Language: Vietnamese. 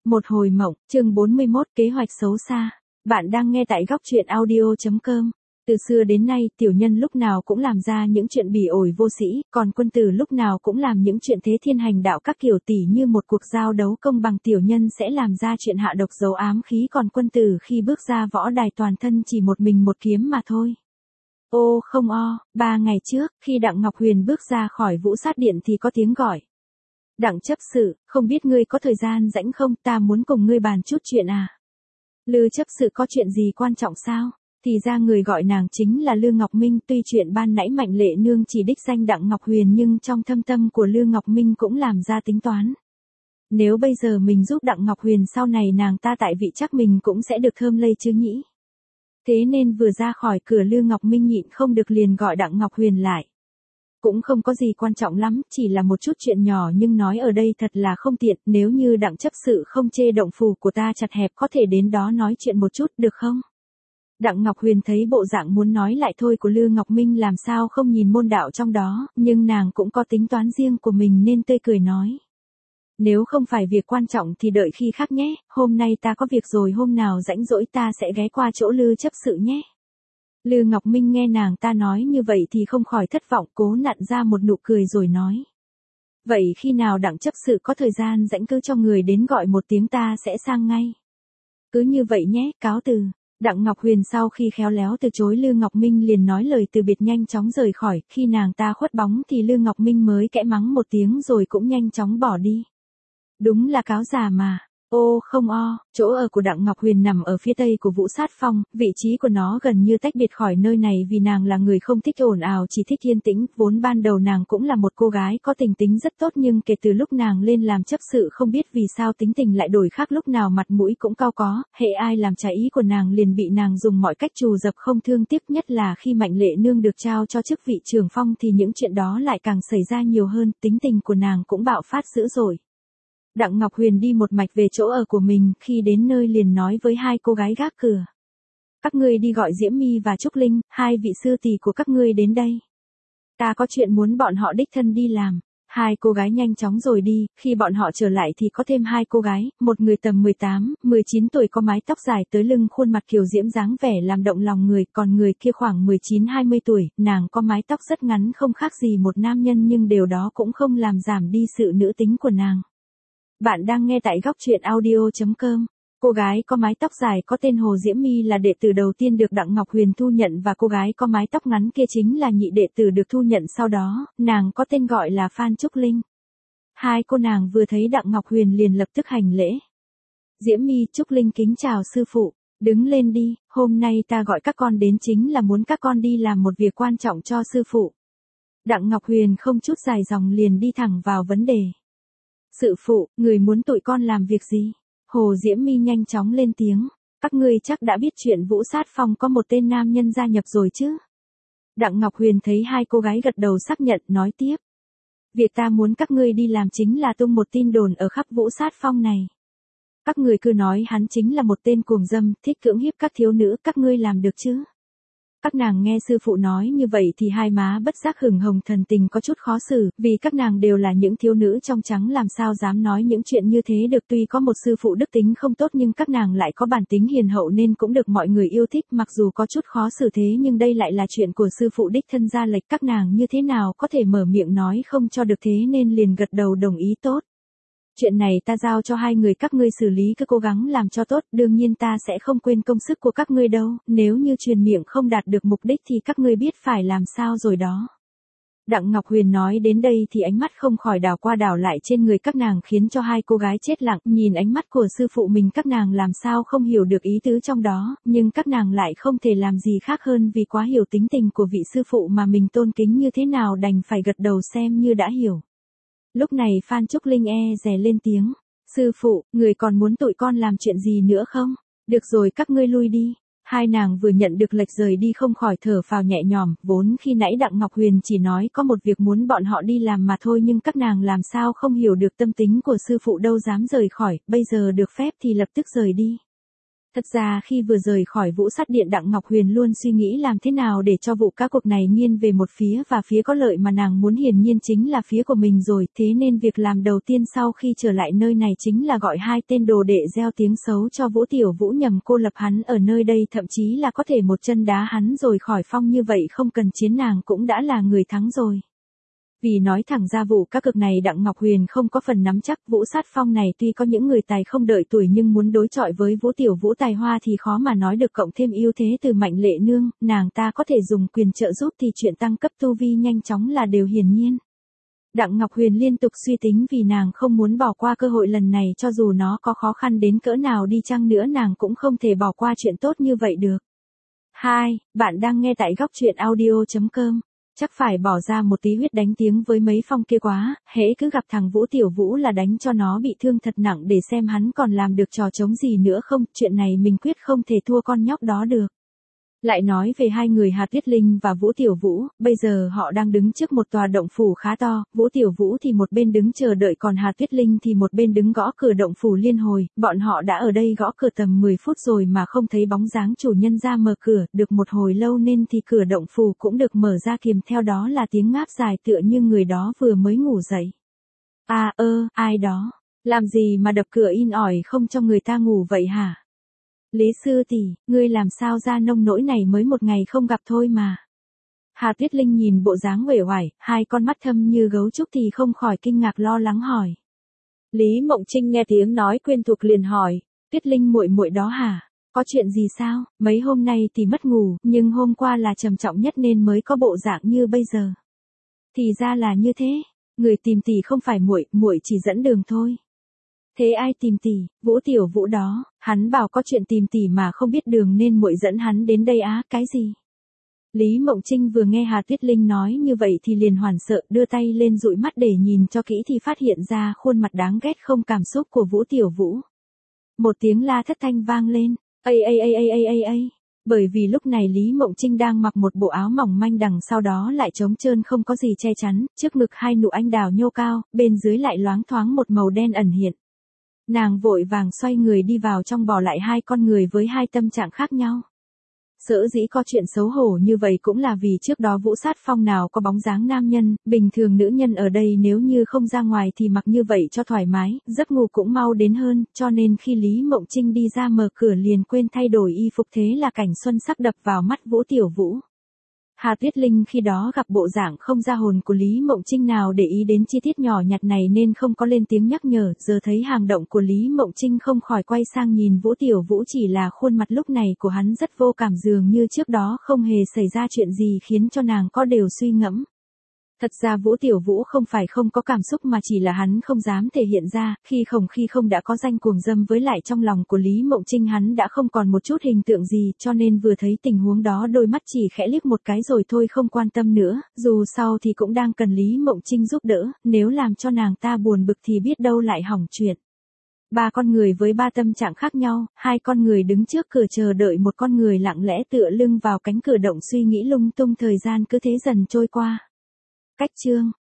Một hồi mộng, chương 41, kế hoạch xấu xa. Bạn đang nghe tại góc truyện audio.com. Từ xưa đến nay, tiểu nhân lúc nào cũng làm ra những chuyện bỉ ổi vô sĩ, còn quân tử lúc nào cũng làm những chuyện thế thiên hành đạo các kiểu, tỉ như một cuộc giao đấu công bằng, tiểu nhân sẽ làm ra chuyện hạ độc giấu ám khí, còn quân tử khi bước ra võ đài toàn thân chỉ một mình một kiếm mà thôi. Ô không o, 3 ngày trước, khi Đặng Ngọc Huyền bước ra khỏi Vũ Sát Điện thì có tiếng gọi. Đặng chấp sự, không biết ngươi có thời gian rảnh không, ta muốn cùng ngươi bàn chút chuyện à. Lư chấp sự có chuyện gì quan trọng sao? Thì ra người gọi nàng chính là Lư Ngọc Minh, tuy chuyện ban nãy Mạnh Lệ Nương chỉ đích danh Đặng Ngọc Huyền nhưng trong thâm tâm của Lư Ngọc Minh cũng làm ra tính toán. Nếu bây giờ mình giúp Đặng Ngọc Huyền sau này nàng ta tại vị chắc mình cũng sẽ được thơm lây chứ nhỉ. Thế nên vừa ra khỏi cửa Lư Ngọc Minh nhịn không được liền gọi Đặng Ngọc Huyền lại. Cũng không có gì quan trọng lắm, chỉ là một chút chuyện nhỏ nhưng nói ở đây thật là không tiện, nếu như Đặng chấp sự không chê động phủ của ta chặt hẹp có thể đến đó nói chuyện một chút được không? Đặng Ngọc Huyền thấy bộ dạng muốn nói lại thôi của Lư Ngọc Minh làm sao không nhìn môn đạo trong đó, nhưng nàng cũng có tính toán riêng của mình nên tươi cười nói. Nếu không phải việc quan trọng thì đợi khi khác nhé, hôm nay ta có việc rồi, hôm nào rảnh rỗi ta sẽ ghé qua chỗ Lư chấp sự nhé. Lư Ngọc Minh nghe nàng ta nói như vậy thì không khỏi thất vọng, cố nặn ra một nụ cười rồi nói. Vậy khi nào Đặng chấp sự có thời gian rảnh cứ cho người đến gọi một tiếng, ta sẽ sang ngay. Cứ như vậy nhé, cáo từ. Đặng Ngọc Huyền sau khi khéo léo từ chối Lư Ngọc Minh liền nói lời từ biệt nhanh chóng rời khỏi, khi nàng ta khuất bóng thì Lư Ngọc Minh mới kẽ mắng một tiếng rồi cũng nhanh chóng bỏ đi. Đúng là cáo già mà. Ô không o, chỗ ở của Đặng Ngọc Huyền nằm ở phía tây của Vũ Sát Phong, vị trí của nó gần như tách biệt khỏi nơi này vì nàng là người không thích ồn ào, chỉ thích yên tĩnh, vốn ban đầu nàng cũng là một cô gái có tình tính rất tốt nhưng kể từ lúc nàng lên làm chấp sự không biết vì sao tính tình lại đổi khác, lúc nào mặt mũi cũng cau có, hễ ai làm trái ý của nàng liền bị nàng dùng mọi cách trù dập không thương tiếc, nhất là khi Mạnh Lệ Nương được trao cho chức vị trưởng phong thì những chuyện đó lại càng xảy ra nhiều hơn, tính tình của nàng cũng bạo phát dữ dội. Đặng Ngọc Huyền đi một mạch về chỗ ở của mình, khi đến nơi liền nói với hai cô gái gác cửa. Các ngươi đi gọi Diễm My và Trúc Linh, hai vị sư tỷ của các ngươi đến đây. Ta có chuyện muốn bọn họ đích thân đi làm. Hai cô gái nhanh chóng rồi đi, khi bọn họ trở lại thì có thêm hai cô gái, một người tầm 18, 19 tuổi có mái tóc dài tới lưng, khuôn mặt kiều diễm dáng vẻ làm động lòng người, còn người kia khoảng 19, 20 tuổi, nàng có mái tóc rất ngắn không khác gì một nam nhân nhưng điều đó cũng không làm giảm đi sự nữ tính của nàng. Bạn đang nghe tại góc truyện audio.com. Cô gái có mái tóc dài có tên Hồ Diễm My là đệ tử đầu tiên được Đặng Ngọc Huyền thu nhận và cô gái có mái tóc ngắn kia chính là nhị đệ tử được thu nhận sau đó, nàng có tên gọi là Phan Trúc Linh. Hai cô nàng vừa thấy Đặng Ngọc Huyền liền lập tức hành lễ. Diễm My, Trúc Linh kính chào sư phụ, đứng lên đi, hôm nay ta gọi các con đến chính là muốn các con đi làm một việc quan trọng cho sư phụ. Đặng Ngọc Huyền không chút dài dòng liền đi thẳng vào vấn đề. Sư phụ, người muốn tụi con làm việc gì? Hồ Diễm My nhanh chóng lên tiếng. Các ngươi chắc đã biết chuyện Vũ Sát Phong có một tên nam nhân gia nhập rồi chứ? Đặng Ngọc Huyền thấy hai cô gái gật đầu xác nhận, nói tiếp. Việc ta muốn các ngươi đi làm chính là tung một tin đồn ở khắp Vũ Sát Phong này. Các người cứ nói hắn chính là một tên cuồng dâm, thích cưỡng hiếp các thiếu nữ, các ngươi làm được chứ? Các nàng nghe sư phụ nói như vậy thì hai má bất giác hừng hồng, thần tình có chút khó xử, vì các nàng đều là những thiếu nữ trong trắng làm sao dám nói những chuyện như thế được. Tuy có một sư phụ đức tính không tốt nhưng các nàng lại có bản tính hiền hậu nên cũng được mọi người yêu thích, mặc dù có chút khó xử thế nhưng đây lại là chuyện của sư phụ đích thân ra lệnh, các nàng như thế nào có thể mở miệng nói không cho được, thế nên liền gật đầu đồng ý. Tốt. Chuyện này ta giao cho hai người các ngươi xử lý, cứ cố gắng làm cho tốt, đương nhiên ta sẽ không quên công sức của các ngươi đâu, nếu như truyền miệng không đạt được mục đích thì các ngươi biết phải làm sao rồi đó. Đặng Ngọc Huyền nói đến đây thì ánh mắt không khỏi đảo qua đảo lại trên người các nàng khiến cho hai cô gái chết lặng, nhìn ánh mắt của sư phụ mình các nàng làm sao không hiểu được ý tứ trong đó, nhưng các nàng lại không thể làm gì khác hơn vì quá hiểu tính tình của vị sư phụ mà mình tôn kính như thế nào, đành phải gật đầu xem như đã hiểu. Lúc này Phan Trúc Linh dè lên tiếng. Sư phụ, người còn muốn tụi con làm chuyện gì nữa không? Được rồi, các ngươi lui đi. Hai nàng vừa nhận được lệnh rời đi không khỏi thở phào nhẹ nhõm, vốn khi nãy Đặng Ngọc Huyền chỉ nói có một việc muốn bọn họ đi làm mà thôi nhưng các nàng làm sao không hiểu được tâm tính của sư phụ đâu dám rời khỏi, bây giờ được phép thì lập tức rời đi. Thật ra khi vừa rời khỏi Vũ Sắt Điện, Đặng Ngọc Huyền luôn suy nghĩ làm thế nào để cho vụ cá cuộc này nghiêng về một phía, và phía có lợi mà nàng muốn hiển nhiên chính là phía của mình rồi, thế nên việc làm đầu tiên sau khi trở lại nơi này chính là gọi 2 tên đồ đệ gieo tiếng xấu cho Vũ Tiểu Vũ nhằm cô lập hắn ở nơi đây, thậm chí là có thể một chân đá hắn rồi khỏi phong, như vậy không cần chiến nàng cũng đã là người thắng rồi. Vì nói thẳng ra vụ cá cược này Đặng Ngọc Huyền không có phần nắm chắc, Vũ Sát Phong này tuy có những người tài không đợi tuổi nhưng muốn đối chọi với Vũ Tiểu Vũ tài hoa thì khó mà nói được, cộng thêm ưu thế từ Mạnh Lệ Nương, nàng ta có thể dùng quyền trợ giúp thì chuyện tăng cấp tu vi nhanh chóng là điều hiển nhiên. Đặng Ngọc Huyền liên tục suy tính vì nàng không muốn bỏ qua cơ hội lần này, cho dù nó có khó khăn đến cỡ nào đi chăng nữa nàng cũng không thể bỏ qua chuyện tốt như vậy được. 2. Bạn đang nghe tại góc truyện audio.com. Chắc phải bỏ ra một tí huyết đánh tiếng với mấy phong kia quá, hễ cứ gặp thằng Vũ Tiểu Vũ là đánh cho nó bị thương thật nặng để xem hắn còn làm được trò trống gì nữa không, chuyện này mình quyết không thể thua con nhóc đó được. Lại nói về hai người Hà Tuyết Linh và Vũ Tiểu Vũ, bây giờ họ đang đứng trước một tòa động phủ khá to, Vũ Tiểu Vũ thì một bên đứng chờ đợi còn Hà Tuyết Linh thì một bên đứng gõ cửa động phủ liên hồi, bọn họ đã ở đây gõ cửa tầm 10 phút rồi mà không thấy bóng dáng chủ nhân ra mở cửa, được một hồi lâu nên thì cửa động phủ cũng được mở ra, kèm theo đó là tiếng ngáp dài tựa như người đó vừa mới ngủ dậy. Ai đó, làm gì mà đập cửa in ỏi không cho người ta ngủ vậy hả? Lý sư tỷ, ngươi làm sao ra nông nỗi này, mới một ngày không gặp thôi mà. Hà Tuyết Linh nhìn bộ dáng uể oải, hai con mắt thâm như gấu trúc thì không khỏi kinh ngạc lo lắng hỏi. Lý Mộng Trinh nghe tiếng nói quen thuộc liền hỏi, Tuyết Linh muội muội đó hả? Có chuyện gì sao? Mấy hôm nay thì mất ngủ, nhưng hôm qua là trầm trọng nhất nên mới có bộ dạng như bây giờ. Thì ra là như thế, người tìm tỷ không phải muội, muội chỉ dẫn đường thôi. Thế ai tìm tỷ? Vũ Tiểu Vũ đó, hắn bảo có chuyện tìm tỷ mà không biết đường nên muội dẫn hắn đến đây á, cái gì? Lý Mộng Trinh vừa nghe Hà Tuyết Linh nói như vậy thì liền hoảng sợ, đưa tay lên dụi mắt để nhìn cho kỹ thì phát hiện ra khuôn mặt đáng ghét không cảm xúc của Vũ Tiểu Vũ. Một tiếng la thất thanh vang lên, ây. Bởi vì lúc này Lý Mộng Trinh đang mặc một bộ áo mỏng manh, đằng sau đó lại trống trơn không có gì che chắn, trước ngực hai nụ anh đào nhô cao, bên dưới lại loáng thoáng một màu đen ẩn hiện. Nàng vội vàng xoay người đi vào trong, bỏ lại hai con người với hai tâm trạng khác nhau. Sở dĩ có chuyện xấu hổ như vậy cũng là vì trước đó Vũ Sát Phong nào có bóng dáng nam nhân, bình thường nữ nhân ở đây nếu như không ra ngoài thì mặc như vậy cho thoải mái, giấc ngủ cũng mau đến hơn, cho nên khi Lý Mộng Trinh đi ra mở cửa liền quên thay đổi y phục, thế là cảnh xuân sắc đập vào mắt Vũ Tiểu Vũ. Hà Tuyết Linh khi đó gặp bộ dạng không ra hồn của Lý Mộng Trinh nào để ý đến chi tiết nhỏ nhặt này nên không có lên tiếng nhắc nhở, giờ thấy hành động của Lý Mộng Trinh không khỏi quay sang nhìn Vũ Tiểu Vũ, chỉ là khuôn mặt lúc này của hắn rất vô cảm, dường như trước đó không hề xảy ra chuyện gì khiến cho nàng có đều suy ngẫm. Thật ra Vũ Tiểu Vũ không phải không có cảm xúc mà chỉ là hắn không dám thể hiện ra, khi không đã có danh cuồng dâm, với lại trong lòng của Lý Mộng Trinh hắn đã không còn một chút hình tượng gì, cho nên vừa thấy tình huống đó đôi mắt chỉ khẽ liếc một cái rồi thôi, không quan tâm nữa, dù sau thì cũng đang cần Lý Mộng Trinh giúp đỡ, nếu làm cho nàng ta buồn bực thì biết đâu lại hỏng chuyện. Ba con người với ba tâm trạng khác nhau, hai con người đứng trước cửa chờ đợi một con người lặng lẽ tựa lưng vào cánh cửa động suy nghĩ lung tung, thời gian cứ thế dần trôi qua. Cách chương